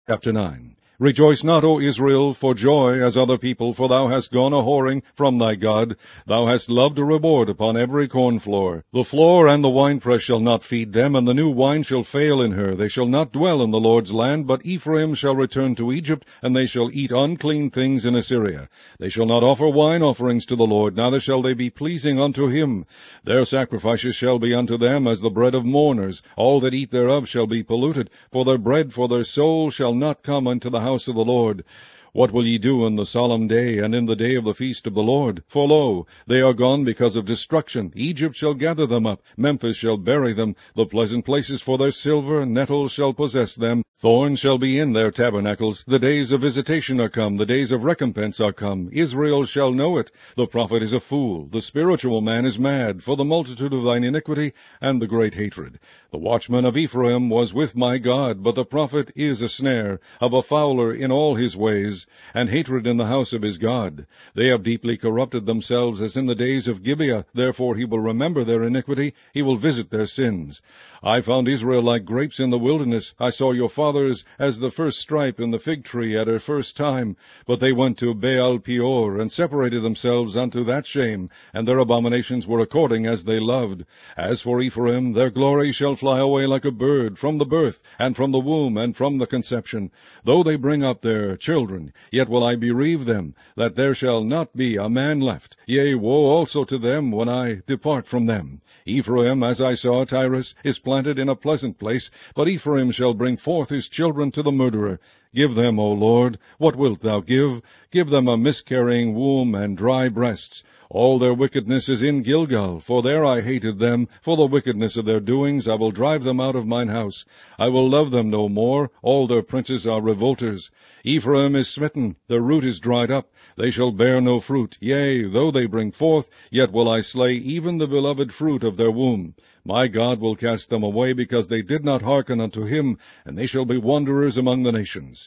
Chapter 9. Rejoice not, O Israel, for joy as other people, for thou hast gone a-whoring from thy God. Thou hast loved a reward upon every corn floor. The floor and the winepress shall not feed them, and the new wine shall fail in her. They shall not dwell in the Lord's land, but Ephraim shall return to Egypt, and they shall eat unclean things in Assyria. They shall not offer wine offerings to the Lord, neither shall they be pleasing unto him. Their sacrifices shall be unto them as the bread of mourners. All that eat thereof shall be polluted, for their bread for their soul shall not come unto the house of the Lord. What will ye do in the solemn day, and in the day of the feast of the Lord? For lo, they are gone because of destruction. Egypt shall gather them up, Memphis shall bury them. The pleasant places for their silver, nettles shall possess them. Thorns shall be in their tabernacles. The days of visitation are come, the days of recompense are come. Israel shall know it. The prophet is a fool, the spiritual man is mad, for the multitude of thine iniquity and the great hatred. The watchman of Ephraim was with my God, but the prophet is a snare, of a fowler in all his ways, and hatred in the house of his God. They have deeply corrupted themselves as in the days of Gibeah. Therefore he will remember their iniquity, he will visit their sins. I found Israel like grapes in the wilderness. I saw your fathers as the first stripe in the fig tree at her first time. But they went to Baal Peor, and separated themselves unto that shame, and their abominations were according as they loved. As for Ephraim, their glory shall fly away like a bird, from the birth, and from the womb, and from the conception. Though they bring up their children, yet will I bereave them, that there shall not be a man left. Yea, woe also to them when I depart from them. Ephraim, as I saw Tyrus, is planted in a pleasant place, but Ephraim shall bring forth his children to the murderer. Give them, O Lord, what wilt thou give? Give them a miscarrying womb and dry breasts. All their wickedness is in Gilgal, for there I hated them. For the wickedness of their doings I will drive them out of mine house. I will love them no more. All their princes are revolters. Ephraim is smitten, their root is dried up. They shall bear no fruit. Yea, though they bring forth, yet will I slay even the beloved fruit of their womb. My God will cast them away, because they did not hearken unto him, and they shall be wanderers among the nations.